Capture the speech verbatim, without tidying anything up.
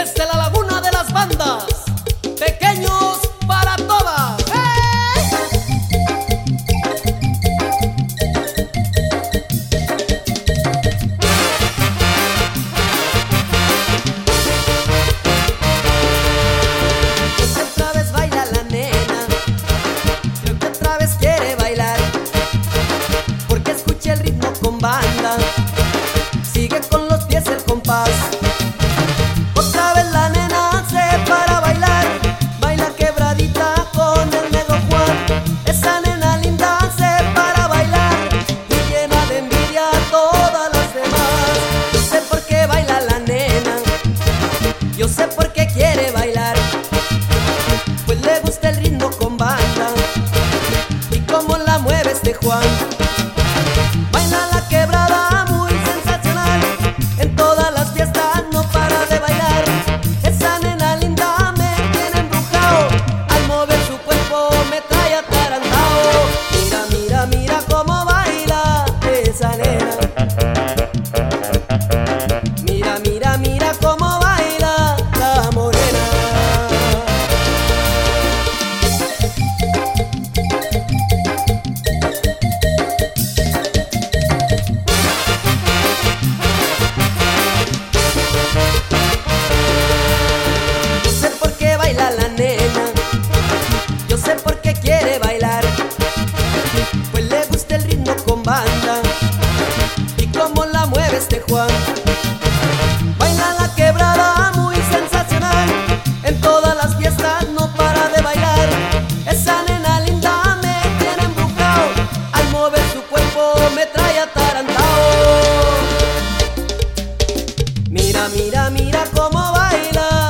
Desde la laguna de las bandas, pequeños para todas. Otra vez baila la nena, creo que otra vez quiere bailar, porque escucha el ritmo con banda, sigue con los pies el compás. Otra vez la nena se para a bailar, baila quebradita con el negro Juan. Esa nena linda se para a bailar y llena de envidia a todas las demás. Yo sé por qué baila la nena, yo sé por qué quiere bailar, pues le gusta el ritmo con banda y cómo la mueve este Juan. Baila la quebrada muy sensacional, en todas las fiestas no para de bailar. Esa nena linda me tiene embrujado, al mover su cuerpo me trae atarantado. Mira, mira, mira cómo baila esa nena. Mira, mira, mira cómo baila la morena. Yo sé por qué baila la nena, yo sé por qué quiere bailar, pues le gusta el ritmo con banda y cómo la mueve este Juan. Baila la quebrada muy sensacional, en todas las fiestas no para de bailar. Esa nena linda me tiene embrujado, al mover su cuerpo me trae atarantado. Mira, mira, mira cómo baila